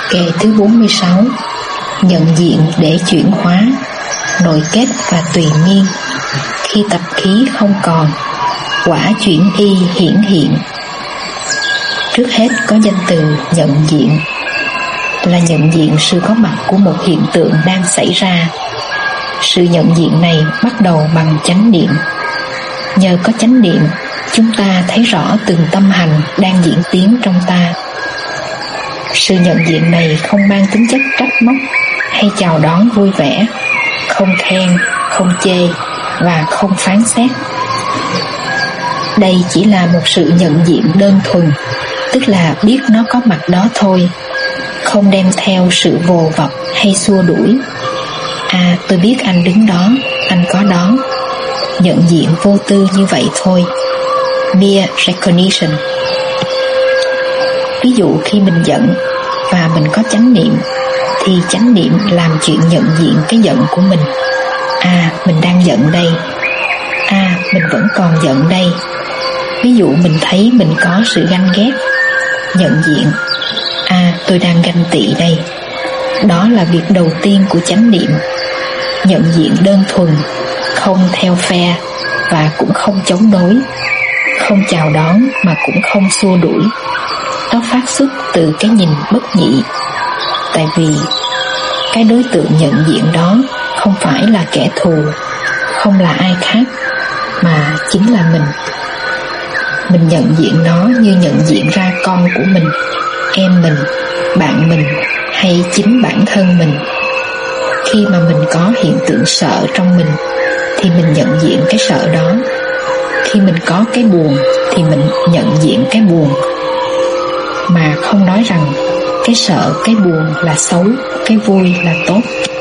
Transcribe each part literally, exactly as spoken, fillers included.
Kệ thứ bốn mươi sáu. Nhận diện để chuyển hóa, nội kết và tùy miên. Khi tập khí không còn, quả chuyển y hiển hiện. Trước hết có danh từ nhận diện, là nhận diện sự có mặt của một hiện tượng đang xảy ra. Sự nhận diện này bắt đầu bằng chánh niệm. Nhờ có chánh niệm, chúng ta thấy rõ từng tâm hành đang diễn tiến trong ta. Sự nhận diện này không mang tính chất trách móc hay chào đón vui vẻ, không khen, không chê và không phán xét. Đây chỉ là một sự nhận diện đơn thuần, tức là biết nó có mặt đó thôi, không đem theo sự vồ vập hay xua đuổi. À, tôi biết anh đứng đó, anh có đó. Nhận diện vô tư như vậy thôi. Mere recognition. Ví dụ khi mình giận và mình có chánh niệm, thì chánh niệm làm chuyện nhận diện cái giận của mình. À, mình đang giận đây. À, mình vẫn còn giận đây. Ví dụ mình thấy mình có sự ganh ghét, nhận diện. À, tôi đang ganh tị đây. Đó là việc đầu tiên của chánh niệm. Nhận diện đơn thuần, không theo phe và cũng không chống đối, không chào đón mà cũng không xua đuổi. Nó phát xuất từ cái nhìn bất nhị. Tại vì cái đối tượng nhận diện đó không phải là kẻ thù, không là ai khác, mà chính là mình. Mình nhận diện nó như nhận diện ra con của mình, em mình, bạn mình hay chính bản thân mình. Khi mà mình có hiện tượng sợ trong mình thì mình nhận diện cái sợ đó. Khi mình có cái buồn thì mình nhận diện cái buồn, mà không nói rằng cái sợ, cái buồn là xấu, cái vui là tốt.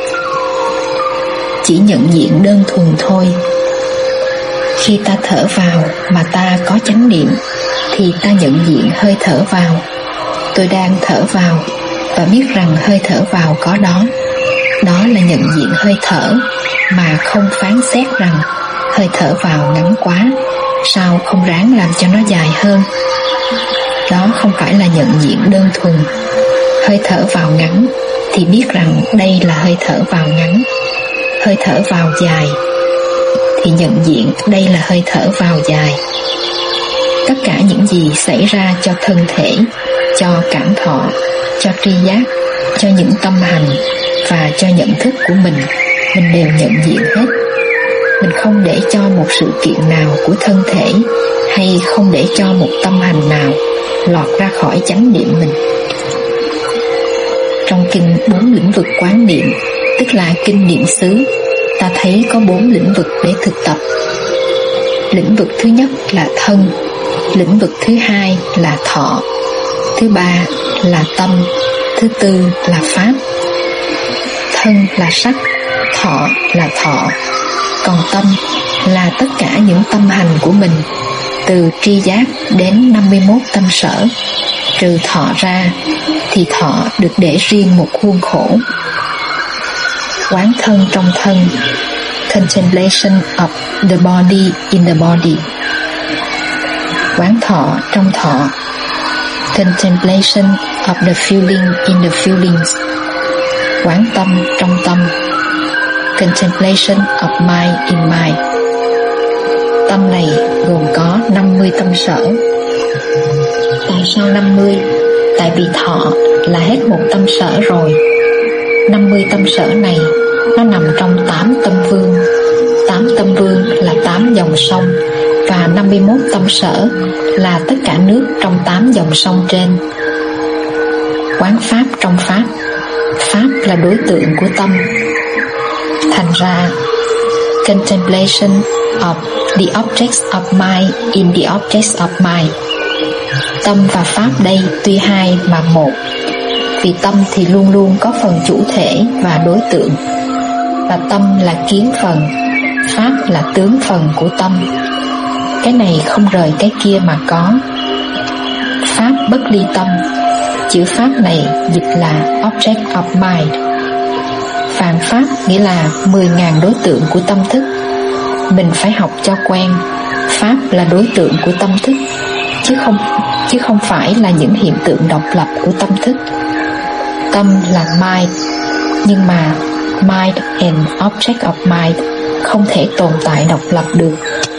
Chỉ nhận diện đơn thuần thôi. Khi ta thở vào mà ta có chánh niệm thì ta nhận diện hơi thở vào. Tôi đang thở vào và biết rằng hơi thở vào có đó. Đó là nhận diện hơi thở, mà không phán xét rằng hơi thở vào ngắn quá, sao không ráng làm cho nó dài hơn. Đó không phải là nhận diện đơn thuần. Hơi thở vào ngắn thì biết rằng đây là hơi thở vào ngắn. Hơi thở vào dài thì nhận diện đây là hơi thở vào dài. Tất cả những gì xảy ra cho thân thể, cho cảm thọ, cho tri giác, cho những tâm hành và cho nhận thức của mình, mình đều nhận diện hết. Mình không để cho một sự kiện nào của thân thể hay không để cho một tâm hành nào lọt ra khỏi chánh niệm mình. Trong kinh bốn lĩnh vực quán niệm, tức là kinh niệm xứ, ta thấy có bốn lĩnh vực để thực tập. Lĩnh vực thứ nhất là thân, lĩnh vực thứ hai là thọ, thứ ba là tâm, thứ tư là pháp. Thân là sắc, thọ là thọ, còn tâm là tất cả những tâm hành của mình, từ tri giác đến năm mươi mốt tâm sở. Trừ thọ ra thì thọ được để riêng một khuôn khổ. Quán thân trong thân, contemplation of the body in the body. Quán thọ trong thọ, contemplation of the feeling in the feelings. Quán tâm trong tâm, contemplation of mind in mind. Tâm này gồm có năm mươi tâm sở. Tại sao năm mươi? Tại vì thọ là hết một tâm sở rồi. năm mươi tâm sở này nó nằm trong tám tâm vương. tám tâm vương là tám dòng sông, và năm mươi mốt tâm sở là tất cả nước trong tám dòng sông trên. Quán pháp trong pháp, pháp là đối tượng của tâm. Thành ra contemplation of the objects of mind in the objects of mind. Tâm và pháp đây tuy hai mà một, vì tâm thì luôn luôn có phần chủ thể và đối tượng, và tâm là kiến phần, pháp là tướng phần của tâm. Cái này không rời cái kia mà có. Pháp bất ly tâm. Chữ pháp này dịch là object of mind. Phàm pháp nghĩa là mười ngàn đối tượng của tâm thức. Mình phải học cho quen. Pháp là đối tượng của tâm thức, chứ không chứ không phải là những hiện tượng độc lập của tâm thức. tâm là mind, nhưng mà mind and object of mind không thể tồn tại độc lập được.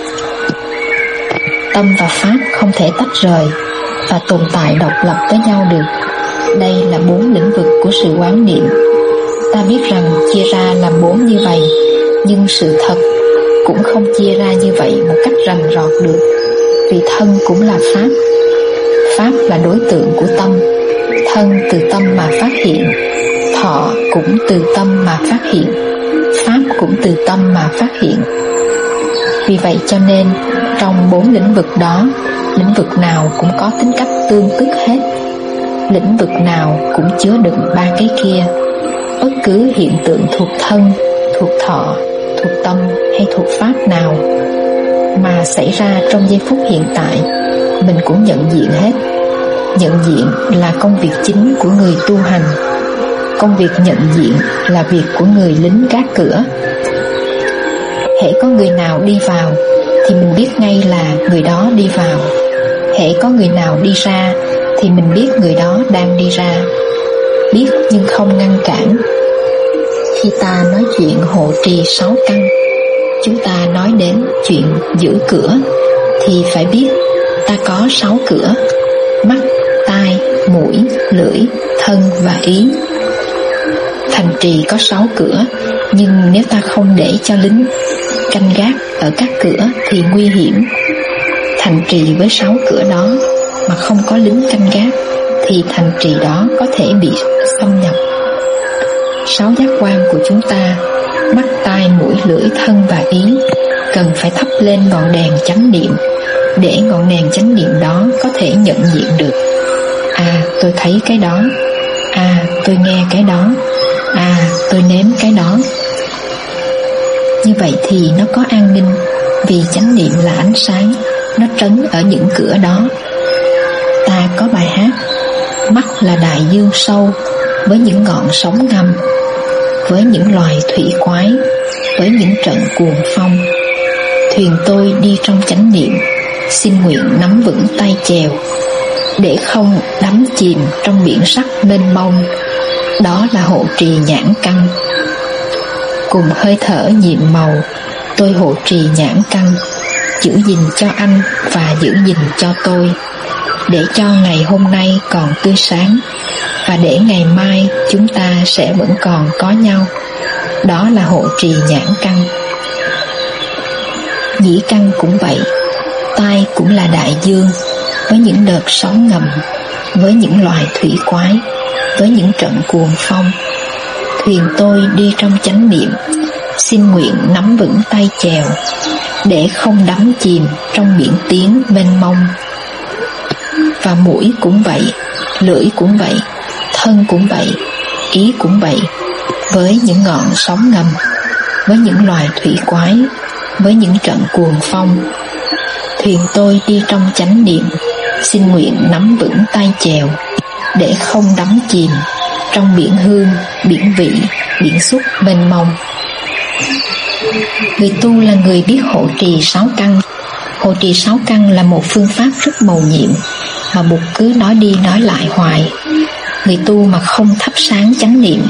Tâm và pháp không thể tách rời và tồn tại độc lập với nhau được. Đây là bốn lĩnh vực của sự quán niệm. Ta biết rằng chia ra làm bốn như vậy, nhưng sự thật cũng không chia ra như vậy một cách rành rọt được, vì thân cũng là pháp. Pháp là đối tượng của tâm. Thân từ tâm mà phát hiện, thọ cũng từ tâm mà phát hiện, pháp cũng từ tâm mà phát hiện. Vì vậy cho nên trong bốn lĩnh vực đó, lĩnh vực nào cũng có tính cách tương tức hết. Lĩnh vực nào cũng chứa đựng ba cái kia. Bất cứ hiện tượng thuộc thân, thuộc thọ, thuộc tâm hay thuộc pháp nào mà xảy ra trong giây phút hiện tại, mình cũng nhận diện hết. Nhận diện là công việc chính của người tu hành. Công việc nhận diện là việc của người lính gác cửa. Hễ có người nào đi vào thì mình biết ngay là người đó đi vào. Hễ có người nào đi ra thì mình biết người đó đang đi ra. Biết nhưng không ngăn cản. Khi ta nói chuyện hộ trì sáu căn, chúng ta nói đến chuyện giữ cửa, thì phải biết ta có sáu cửa: mắt, tai, mũi, lưỡi, thân và ý. Thành trì có sáu cửa, nhưng nếu ta không để cho lính canh gác ở các cửa thì nguy hiểm. Thành trì với sáu cửa đó mà không có lính canh gác thì thành trì đó có thể bị xâm nhập. Sáu giác quan của chúng ta, mắt, tai, mũi, lưỡi, thân và ý, cần phải thắp lên ngọn đèn chánh niệm, để ngọn đèn chánh niệm đó có thể nhận diện được: à, tôi thấy cái đó; à, tôi nghe cái đó; à, tôi nếm cái đó. Như vậy thì nó có an ninh, vì chánh niệm là ánh sáng, nó trấn ở những cửa đó. Ta có bài hát: mắt là đại dương sâu, với những ngọn sóng ngầm, với những loài thủy quái, với những trận cuồng phong. Thuyền tôi đi trong chánh niệm, xin nguyện nắm vững tay chèo, để không đắm chìm trong biển sắc mênh mông. Đó là hộ trì nhãn căn. Cùng hơi thở nhiệm màu, tôi hộ trì nhãn căn, giữ gìn cho anh và giữ gìn cho tôi, để cho ngày hôm nay còn tươi sáng, và để ngày mai chúng ta sẽ vẫn còn có nhau. Đó là hộ trì nhãn căn. Nhĩ căn cũng vậy. Tai cũng là đại dương, với những đợt sóng ngầm, với những loài thủy quái, với những trận cuồng phong. Thuyền tôi đi trong chánh niệm, xin nguyện nắm vững tay chèo, để không đắm chìm trong biển tiếng mênh mông. Và mũi cũng vậy, lưỡi cũng vậy, thân cũng vậy, ý cũng vậy, với những ngọn sóng ngầm, với những loài thủy quái, với những trận cuồng phong. Thuyền tôi đi trong chánh niệm, xin nguyện nắm vững tay chèo, để không đắm chìm trong biển hương, biển vị, biển xúc mênh mông. Người tu là người biết hộ trì sáu căn. Hộ trì sáu căn là một phương pháp rất mầu nhiệm mà Bụt cứ nói đi nói lại hoài. Người tu mà không thắp sáng chánh niệm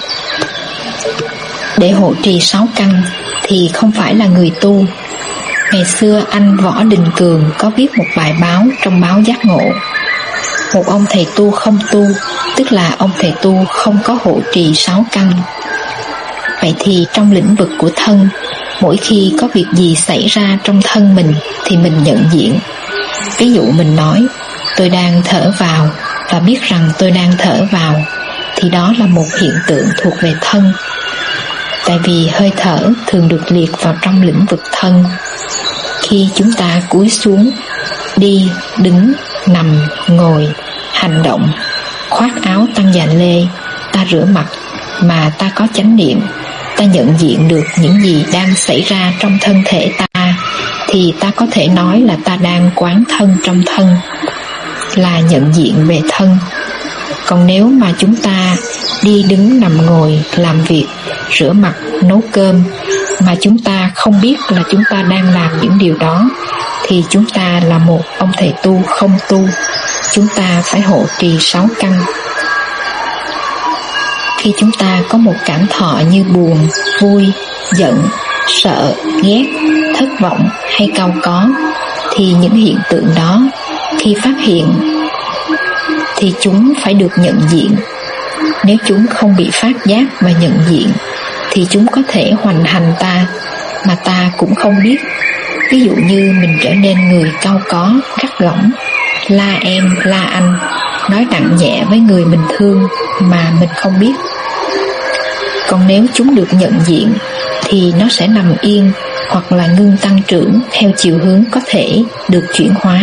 để hộ trì sáu căn thì không phải là người tu. Ngày xưa anh Võ Đình Cường có viết một bài báo trong báo Giác Ngộ: một ông thầy tu không tu, tức là ông thầy tu không có hộ trì sáu căn. Vậy thì trong lĩnh vực của thân, mỗi khi có việc gì xảy ra trong thân mình thì mình nhận diện. Ví dụ mình nói tôi đang thở vào và biết rằng tôi đang thở vào, thì đó là một hiện tượng thuộc về thân. Tại vì hơi thở thường được liệt vào trong lĩnh vực thân. Khi chúng ta cúi xuống, đi, đứng, nằm, ngồi, hành động, khoác áo tăng già lê, ta rửa mặt mà ta có chánh niệm, ta nhận diện được những gì đang xảy ra trong thân thể ta, thì ta có thể nói là ta đang quán thân trong thân, là nhận diện về thân. Còn nếu mà chúng ta đi đứng nằm ngồi, làm việc, rửa mặt, nấu cơm mà chúng ta không biết là chúng ta đang làm những điều đó, thì chúng ta là một ông thầy tu không tu. Chúng ta phải hộ trì sáu căn. khi chúng ta có một cảm thọ như buồn, vui, giận, sợ, ghét, thất vọng hay cau có, thì những hiện tượng đó khi phát hiện thì chúng phải được nhận diện. Nếu chúng không bị phát giác và nhận diện thì chúng có thể hoành hành ta mà ta cũng không biết. Ví dụ như mình trở nên người cau có, gắt gỏng, la em, la anh, nói nặng nhẹ với người mình thương mà mình không biết. Còn nếu chúng được nhận diện thì nó sẽ nằm yên hoặc là ngưng tăng trưởng theo chiều hướng có thể được chuyển hóa.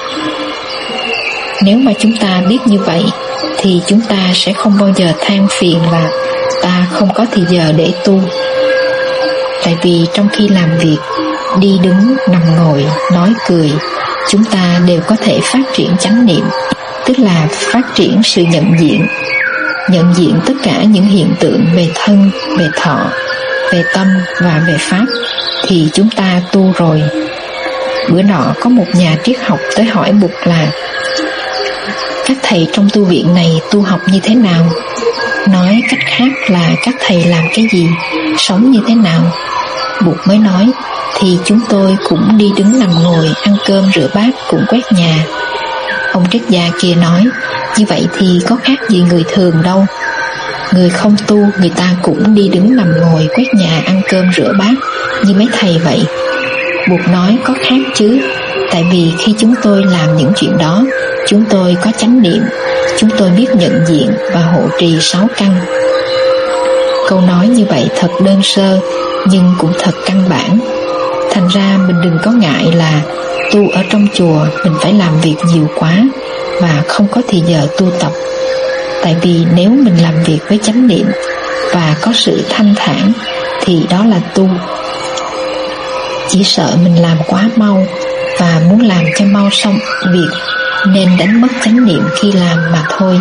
Nếu mà chúng ta biết như vậy thì chúng ta sẽ không bao giờ than phiền là ta không có thì giờ để tu. Tại vì trong khi làm việc, đi đứng, nằm ngồi, nói cười, chúng ta đều có thể phát triển chánh niệm, tức là phát triển sự nhận diện. Nhận diện tất cả những hiện tượng về thân, về thọ, về tâm và về pháp thì chúng ta tu rồi. Bữa nọ có một nhà triết học tới hỏi Bụt là: các thầy trong tu viện này tu học như thế nào? Nói cách khác là các thầy làm cái gì, sống như thế nào? Bụt mới nói: thì chúng tôi cũng đi đứng nằm ngồi, ăn cơm rửa bát, cũng quét nhà. Ông triết gia kia nói: như vậy thì có khác gì người thường đâu. Người không tu người ta cũng đi đứng nằm ngồi, quét nhà, ăn cơm rửa bát như mấy thầy vậy. Bụt nói: có khác chứ. Tại vì khi chúng tôi làm những chuyện đó, chúng tôi có chánh niệm, chúng tôi biết nhận diện và hộ trì sáu căn. Câu nói như vậy thật đơn sơ nhưng cũng thật căn bản. Thành ra mình đừng có ngại là tu ở trong chùa mình phải làm việc nhiều quá và không có thì giờ tu tập. Tại vì nếu mình làm việc với chánh niệm và có sự thanh thản thì đó là tu. Chỉ sợ mình làm quá mau và muốn làm cho mau xong việc nên đánh mất chánh niệm khi làm mà thôi.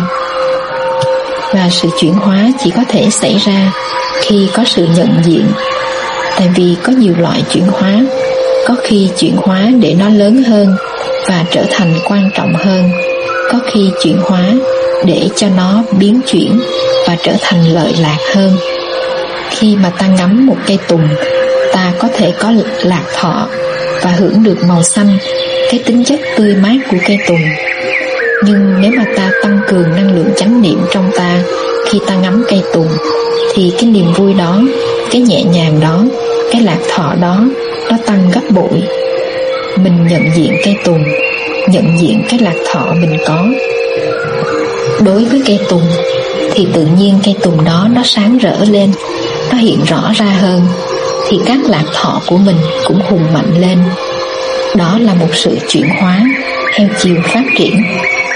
Và sự chuyển hóa chỉ có thể xảy ra khi có sự nhận diện. Tại vì có nhiều loại chuyển hóa, có khi chuyển hóa để nó lớn hơn và trở thành quan trọng hơn, có khi chuyển hóa để cho nó biến chuyển và trở thành lợi lạc hơn. Khi mà ta ngắm một cây tùng, ta có thể có lạc thọ và hưởng được màu xanh, cái tính chất tươi mát của cây tùng. Nhưng nếu mà ta tăng cường năng lượng chánh niệm trong ta khi ta ngắm cây tùng, thì cái niềm vui đó, cái nhẹ nhàng đó, cái lạc thọ đó, nó tăng gấp bội. Mình nhận diện cây tùng, nhận diện cái lạc thọ mình có. Đối với cây tùng thì tự nhiên cây tùng đó nó sáng rỡ lên, nó hiện rõ ra hơn, thì các lạc thọ của mình cũng hùng mạnh lên. Đó là một sự chuyển hóa theo chiều phát triển.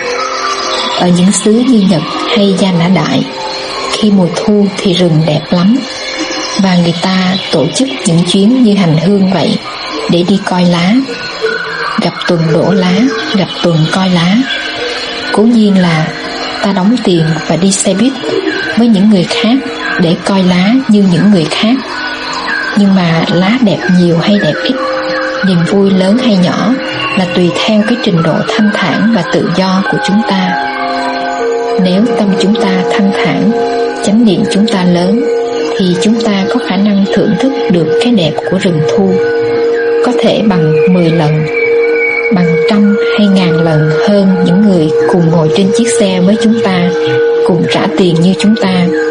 Ở những xứ như Nhật hay Gia Nã Đại, khi mùa thu thì rừng đẹp lắm, và người ta tổ chức những chuyến như hành hương vậy để đi coi lá. Gặp tuần đổ lá, gặp tuần coi lá. Cố nhiên là ta đóng tiền và đi xe buýt với những người khác để coi lá như những người khác. Nhưng mà lá đẹp nhiều hay đẹp ít, niềm vui lớn hay nhỏ là tùy theo cái trình độ thanh thản và tự do của chúng ta. Nếu tâm chúng ta thanh thản, chánh niệm chúng ta lớn, thì chúng ta có khả năng thưởng thức được cái đẹp của rừng thu, có thể bằng mười lần, bằng trăm hay ngàn lần hơn những người cùng ngồi trên chiếc xe với chúng ta, cùng trả tiền như chúng ta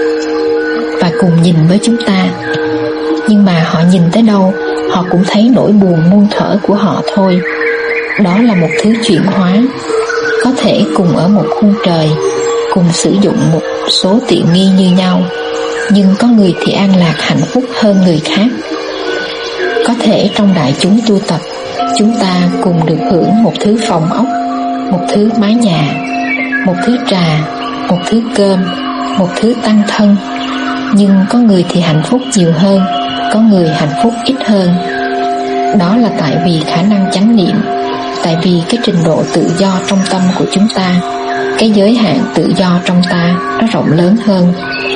và cùng nhìn với chúng ta. Nhưng mà họ nhìn tới đâu, họ cũng thấy nỗi buồn muôn thuở của họ thôi. Đó là một thứ chuyển hóa. Có thể cùng ở một khung trời, cùng sử dụng một số tiện nghi như nhau, nhưng có người thì an lạc hạnh phúc hơn người khác. Có thể trong đại chúng tu tập, chúng ta cùng được hưởng một thứ phòng ốc, một thứ mái nhà, một thứ trà, một thứ cơm, một thứ tăng thân. Nhưng có người thì hạnh phúc nhiều hơn, có người hạnh phúc ít hơn. Đó là tại vì khả năng chánh niệm, tại vì cái trình độ tự do trong tâm của chúng ta, cái giới hạn tự do trong ta nó rộng lớn hơn.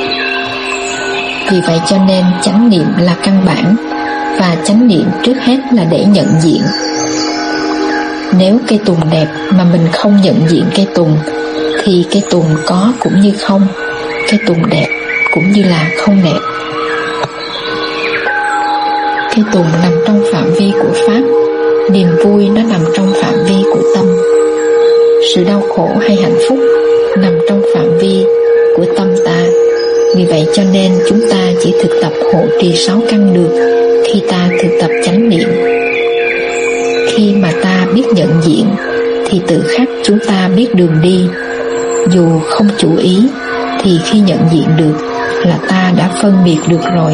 Vì vậy cho nên chánh niệm là căn bản, và chánh niệm trước hết là để nhận diện. Nếu cây tùng đẹp mà mình không nhận diện cây tùng, thì cây tùng có cũng như không. Cây tùng đẹp cũng như là không đẹp. Cây tùng nằm trong phạm vi của Pháp, niềm vui nó nằm trong phạm vi của tâm. Sự đau khổ hay hạnh phúc nằm trong phạm vi của tâm ta. Vì vậy cho nên chúng ta chỉ thực tập hộ trì sáu căn được khi ta thực tập chánh niệm. Khi mà ta biết nhận diện thì tự khắc chúng ta biết đường đi. Dù không chú ý thì khi nhận diện được là ta đã phân biệt được rồi.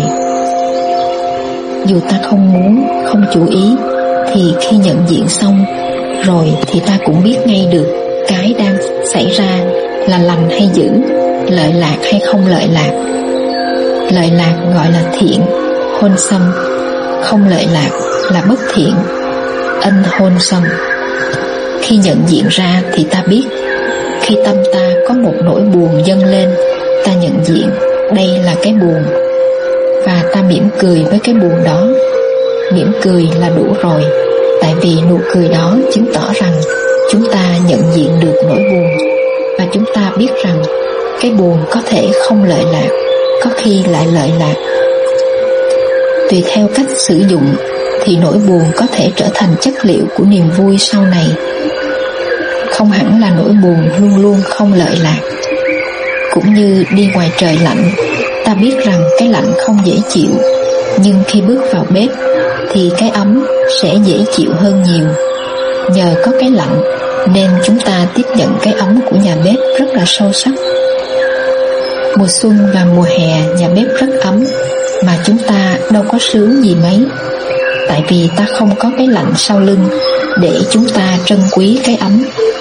Dù ta không muốn, không chú ý thì khi nhận diện xong rồi thì ta cũng biết ngay được cái đang xảy ra là lành hay dữ, lợi lạc hay không lợi lạc. Lợi lạc gọi là thiện, wholesome. Không lợi lạc là bất thiện, unwholesome. Khi nhận diện ra thì ta biết. Khi tâm ta có một nỗi buồn dâng lên, ta nhận diện đây là cái buồn, và ta mỉm cười với cái buồn đó. Mỉm cười là đủ rồi, tại vì nụ cười đó chứng tỏ rằng chúng ta nhận diện được nỗi buồn, và chúng ta biết rằng cái buồn có thể không lợi lạc, có khi lại lợi lạc. Tùy theo cách sử dụng thì nỗi buồn có thể trở thành chất liệu của niềm vui sau này. Không hẳn là nỗi buồn luôn luôn không lợi lạc. Cũng như đi ngoài trời lạnh, ta biết rằng cái lạnh không dễ chịu, nhưng khi bước vào bếp thì cái ấm sẽ dễ chịu hơn nhiều. Nhờ có cái lạnh nên chúng ta tiếp nhận cái ấm của nhà bếp rất là sâu sắc. Mùa xuân và mùa hè nhà bếp rất ấm, mà chúng ta đâu có sướng gì mấy, tại vì ta không có cái lạnh sau lưng để chúng ta trân quý cái ấm.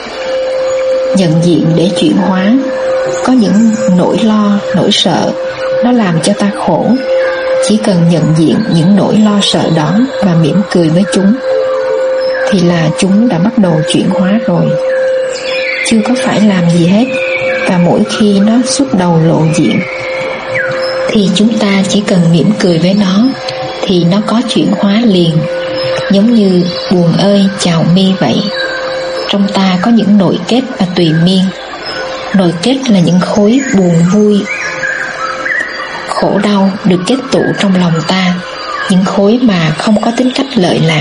Nhận diện để chuyển hóa. Có những nỗi lo, nỗi sợ nó làm cho ta khổ. Chỉ cần nhận diện những nỗi lo sợ đó và mỉm cười với chúng thì là chúng đã bắt đầu chuyển hóa rồi. Chưa có phải làm gì hết, và mỗi khi nó xuất đầu lộ diện thì chúng ta chỉ cần mỉm cười với nó thì nó có chuyển hóa liền. Giống như buồn ơi chào mi vậy. Trong ta có những nội kết và tùy miên. Nội kết là những khối buồn vui, khổ đau được kết tụ trong lòng ta, những khối mà không có tính cách lợi lạc.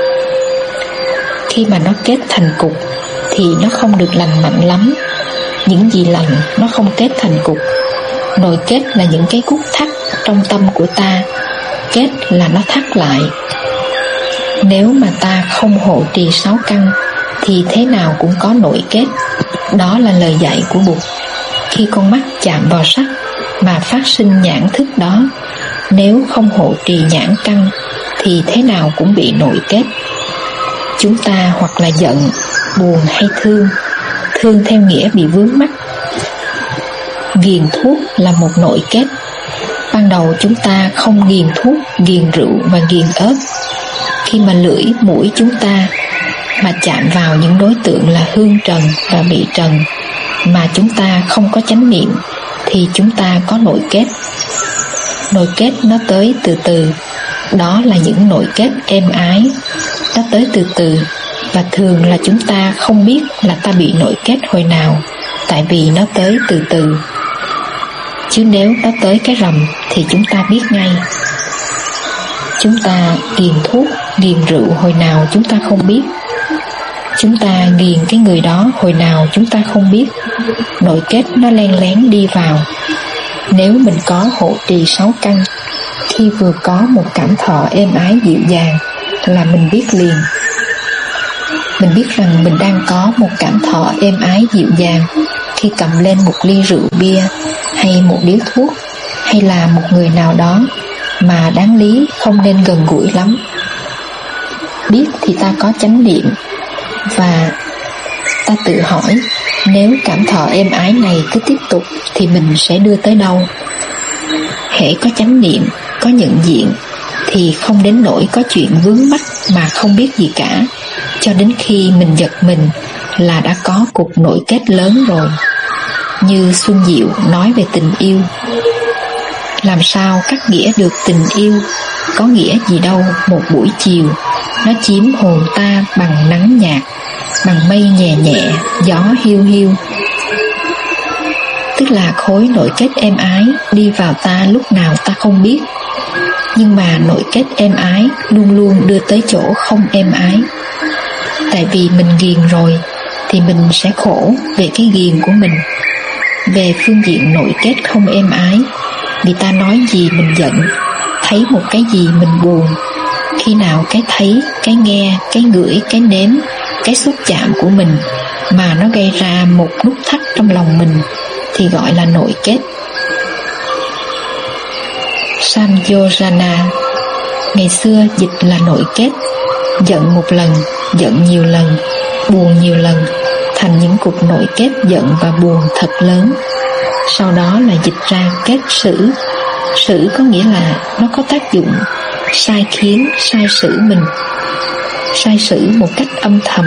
Khi mà nó kết thành cục thì nó không được lành mạnh lắm. Những gì lành nó không kết thành cục. Nội kết là những cái cúc thắt trong tâm của ta. Kết là nó thắt lại. Nếu mà ta không hộ trì sáu căn thì thế nào cũng có nội kết. Đó là lời dạy của Bụt. Khi con mắt chạm vào sắc mà phát sinh nhãn thức đó, nếu không hộ trì nhãn căn thì thế nào cũng bị nội kết. Chúng ta hoặc là giận, buồn hay thương. Thương theo nghĩa bị vướng mắc. Ghiền thuốc là một nội kết. Ban đầu chúng ta không ghiền thuốc, ghiền rượu và ghiền ớt. Khi mà lưỡi, mũi chúng ta mà chạm vào những đối tượng là hương trần và vị trần mà chúng ta không có chánh niệm thì chúng ta có nội kết. Nội kết nó tới từ từ. Đó là những nội kết êm ái. Nó tới từ từ, và thường là chúng ta không biết là ta bị nội kết hồi nào, tại vì nó tới từ từ. Chứ nếu nó tới cái rầm thì chúng ta biết ngay. Chúng ta ghiền thuốc, ghiền rượu hồi nào chúng ta không biết. Chúng ta ghiền cái người đó hồi nào chúng ta không biết. Nội kết nó len lén đi vào. Nếu mình có hộ trì sáu căn, khi vừa có một cảm thọ êm ái dịu dàng là mình biết liền. Mình biết rằng mình đang có một cảm thọ êm ái dịu dàng khi cầm lên một ly rượu bia, hay một điếu thuốc, hay là một người nào đó mà đáng lý không nên gần gũi lắm. Biết thì ta có chánh niệm, và ta tự hỏi nếu cảm thọ êm ái này cứ tiếp tục thì mình sẽ đưa tới đâu. Hễ có chánh niệm, có nhận diện thì không đến nỗi có chuyện vướng mắc mà không biết gì cả, cho đến khi mình giật mình là đã có cục nội kết lớn rồi. Như Xuân Diệu nói về tình yêu. Làm sao cắt nghĩa được tình yêu? Có nghĩa gì đâu một buổi chiều, nó chiếm hồn ta bằng nắng nhạt, bằng mây nhẹ nhẹ, gió hiu hiu. tức là khối nội kết êm ái đi vào ta lúc nào ta không biết. Nhưng mà nội kết êm ái luôn luôn đưa tới chỗ không êm ái. Tại vì mình ghiền rồi thì mình sẽ khổ về cái ghiền của mình. Về phương diện nội kết không êm ái, người ta nói gì mình giận, thấy một cái gì mình buồn. Khi nào cái thấy, cái nghe, cái ngửi, cái nếm, cái xúc chạm của mình mà nó gây ra một nút thắt trong lòng mình thì gọi là nội kết. Samyojana ngày xưa dịch là nội kết. Giận một lần, giận nhiều lần, buồn nhiều lần, thành những cục nội kết giận và buồn thật lớn. Sau đó là dịch ra kết sử. Sử có nghĩa là nó có tác dụng sai khiến, sai sử mình, sai sử một cách âm thầm.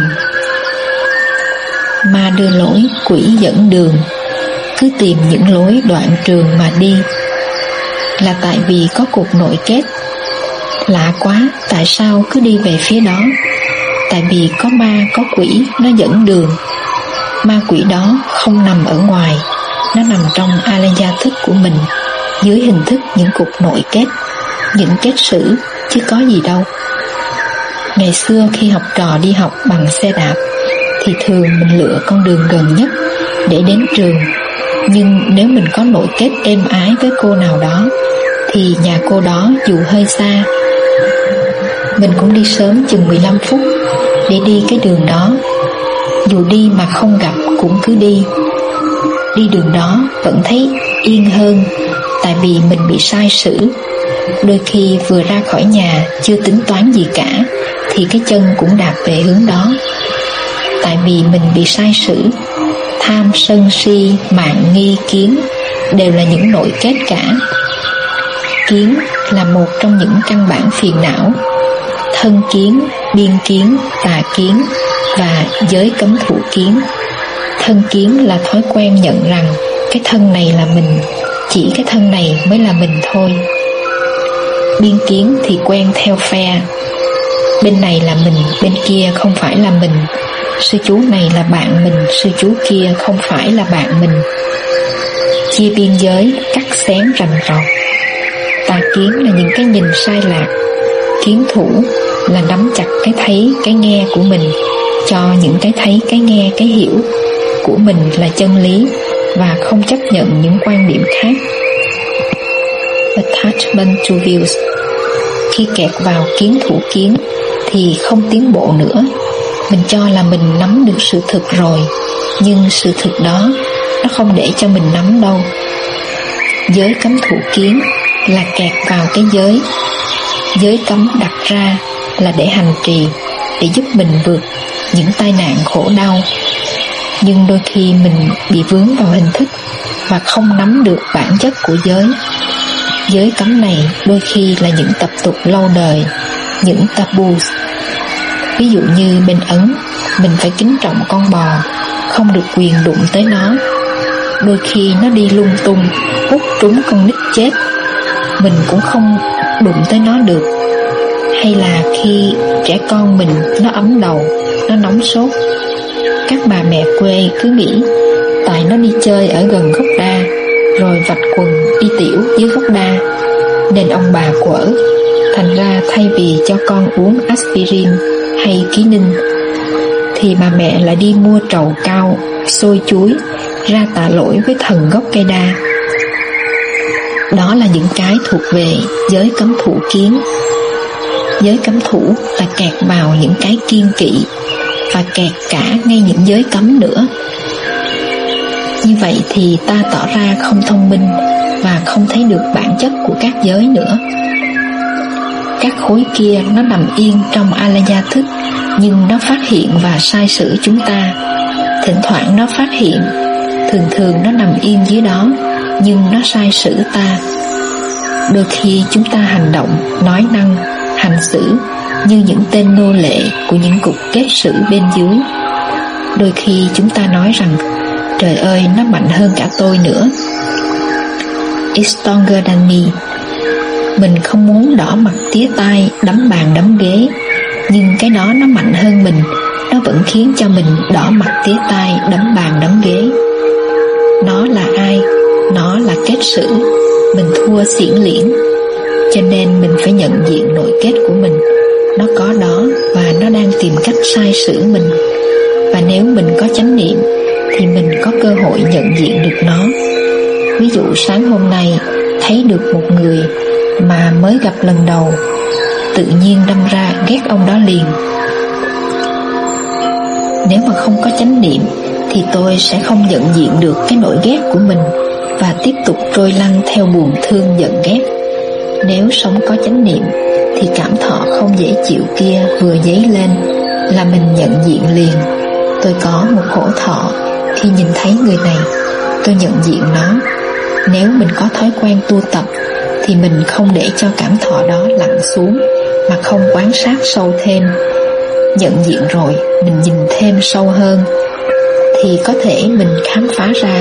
Ma đưa lối, quỷ dẫn đường, cứ tìm những lối đoạn trường mà đi. Là tại vì có cục nội kết. Lạ quá, tại sao cứ đi về phía đó? Tại vì có ma, có quỷ, nó dẫn đường. Ma quỷ đó không nằm ở ngoài, nó nằm trong alaya thức của mình, dưới hình thức những cục nội kết, những kết sử, chứ có gì đâu. Ngày xưa khi học trò đi học bằng xe đạp thì thường mình lựa con đường gần nhất để đến trường. Nhưng nếu mình có nội kết êm ái với cô nào đó thì nhà cô đó dù hơi xa, mình cũng đi sớm chừng mười lăm phút để đi cái đường đó. Dù đi mà không gặp cũng cứ đi. Đi đường đó vẫn thấy yên hơn, tại vì mình bị sai sử. Đôi khi vừa ra khỏi nhà chưa tính toán gì cả thì cái chân cũng đạp về hướng đó. Tại vì mình bị sai sử. Tham, sân, si, mạn, nghi, kiến đều là những nội kết cả. Kiến là một trong những căn bản phiền não. Thân kiến, biên kiến, tà kiến và giới cấm thủ kiến. Thân kiến là thói quen nhận rằng cái thân này là mình, chỉ cái thân này mới là mình thôi. Biên kiến thì quen theo phe, bên này là mình, bên kia không phải là mình. Sư chú này là bạn mình, sư chú kia không phải là bạn mình. Chia biên giới, cắt xén rành rọt. Tà kiến là những cái nhìn sai lạc. Kiến thủ là nắm chặt cái thấy, cái nghe của mình, cho những cái thấy, cái nghe, cái hiểu của mình là chân lý và không chấp nhận những quan điểm khác. Attachment to views. Khi kẹt vào kiến thủ kiến thì không tiến bộ nữa. Mình cho là mình nắm được sự thực rồi, nhưng sự thực đó nó không để cho mình nắm đâu. Giới cấm thủ kiến là kẹt vào cái giới. Giới cấm đặt ra là để hành trì, để giúp mình vượt những tai nạn khổ đau. Nhưng đôi khi mình bị vướng vào hình thức và không nắm được bản chất của giới. Giới cấm này đôi khi là những tập tục lâu đời, những taboos. Ví dụ như bên Ấn, mình phải kính trọng con bò, không được quyền đụng tới nó. Đôi khi nó đi lung tung, hút trúng con nít chết, mình cũng không đụng tới nó được. Hay là khi trẻ con mình nó ấm đầu, nó nóng sốt, các bà mẹ quê cứ nghĩ tại nó đi chơi ở gần gốc đa, rồi vạch quần đi tiểu dưới gốc đa, nên ông bà quở. Thành ra thay vì cho con uống aspirin hay ký ninh thì bà mẹ lại đi mua trầu cao, xôi chuối ra tạ lỗi với thần gốc cây đa. Đó là những cái thuộc về giới cấm thủ kiến. Giới cấm thủ là kẹt vào những cái kiêng kỵ và kẹt cả ngay những giới cấm nữa. Như vậy thì ta tỏ ra không thông minh và không thấy được bản chất của các giới nữa. Các khối kia nó nằm yên trong alaya thức, nhưng nó phát hiện và sai sử chúng ta. Thỉnh thoảng nó phát hiện, thường thường nó nằm yên dưới đó, nhưng nó sai sử ta. Đôi khi chúng ta hành động, nói năng, hành xử như những tên nô lệ của những cục kết sử bên dưới. Đôi khi chúng ta nói rằng trời ơi, nó mạnh hơn cả tôi nữa. It's stronger than me. Mình không muốn đỏ mặt tía tai, đấm bàn đấm ghế, nhưng cái đó nó mạnh hơn mình, nó vẫn khiến cho mình đỏ mặt tía tai, đấm bàn đấm ghế. Nó là ai kết xử, mình thua xiển liễn. Cho nên mình phải nhận diện nội kết của mình. Nó có đó và nó đang tìm cách sai sử mình. Và nếu mình có chánh niệm thì mình có cơ hội nhận diện được nó. Ví dụ sáng hôm nay thấy được một người mà mới gặp lần đầu, tự nhiên đâm ra ghét ông đó liền. Nếu mà không có chánh niệm thì tôi sẽ không nhận diện được cái nỗi ghét của mình và tiếp tục trôi lăn theo buồn thương giận ghét. Nếu sống có chánh niệm thì cảm thọ không dễ chịu kia vừa dấy lên là mình nhận diện liền. Tôi có một khổ thọ khi nhìn thấy người này, tôi nhận diện nó. Nếu mình có thói quen tu tập thì mình không để cho cảm thọ đó lặn xuống mà không quan sát sâu thêm. Nhận diện rồi mình nhìn thêm sâu hơn thì có thể mình khám phá ra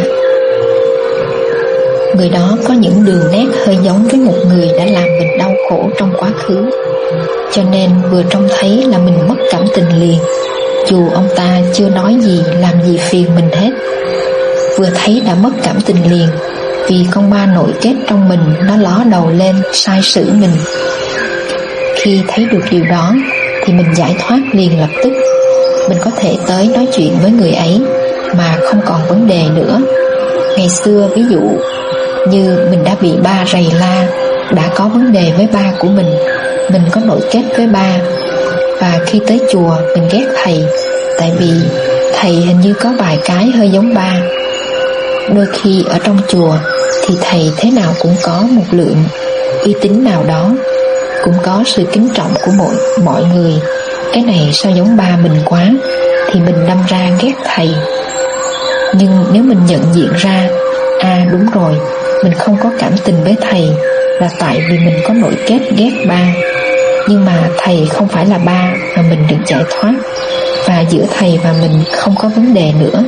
người đó có những đường nét hơi giống với một người đã làm mình đau khổ trong quá khứ. Cho nên vừa trông thấy là mình mất cảm tình liền, dù ông ta chưa nói gì làm gì phiền mình hết. Vừa thấy đã mất cảm tình liền, vì con ma nội kết trong mình nó ló đầu lên sai sử mình. Khi thấy được điều đó thì mình giải thoát liền lập tức. Mình có thể tới nói chuyện với người ấy mà không còn vấn đề nữa. Ngày xưa ví dụ như mình đã bị ba rầy la, đã có vấn đề với ba của mình, mình có nội kết với ba. Và khi tới chùa mình ghét thầy, tại vì thầy hình như có vài cái hơi giống ba. Đôi khi ở trong chùa thì thầy thế nào cũng có một lượng uy tín nào đó, cũng có sự kính trọng của mọi, mọi người. Cái này sao giống ba mình quá thì mình đâm ra ghét thầy. Nhưng nếu mình nhận diện ra, à đúng rồi, mình không có cảm tình với thầy là tại vì mình có nội kết ghét ba. Nhưng mà thầy không phải là ba mà mình được giải thoát, và giữa thầy và mình không có vấn đề nữa.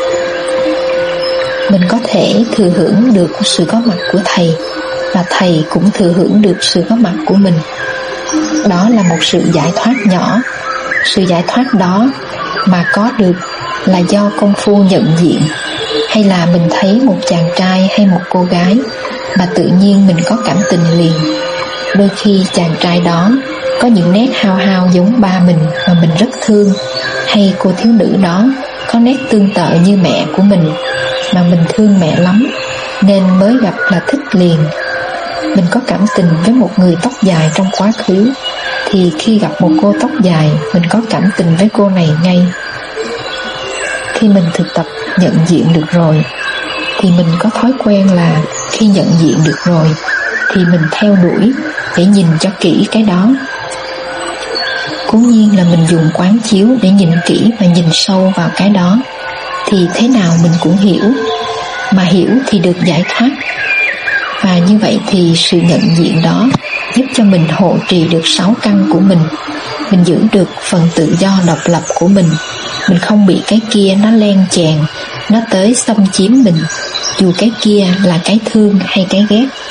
Mình có thể thừa hưởng được sự có mặt của thầy, và thầy cũng thừa hưởng được sự có mặt của mình. Đó là một sự giải thoát nhỏ. Sự giải thoát đó mà có được là do công phu nhận diện, hay là mình thấy một chàng trai hay một cô gái mà tự nhiên mình có cảm tình liền. Đôi khi chàng trai đó có những nét hao hao giống ba mình mà mình rất thương, hay cô thiếu nữ đó có nét tương tự như mẹ của mình mà mình thương mẹ lắm, nên mới gặp là thích liền. Mình có cảm tình với một người tóc dài trong quá khứ, thì khi gặp một cô tóc dài mình có cảm tình với cô này ngay. Khi mình thực tập nhận diện được rồi thì mình có thói quen là khi nhận diện được rồi thì mình theo đuổi để nhìn cho kỹ cái đó. Cố nhiên là mình dùng quán chiếu để nhìn kỹ và nhìn sâu vào cái đó, thì thế nào mình cũng hiểu, mà hiểu thì được giải thoát. Và như vậy thì sự nhận diện đó giúp cho mình hộ trì được sáu căn của mình. Mình giữ được phần tự do độc lập của mình. Mình không bị cái kia nó len chèn, nó tới xâm chiếm mình, dù cái kia là cái thương hay cái ghét.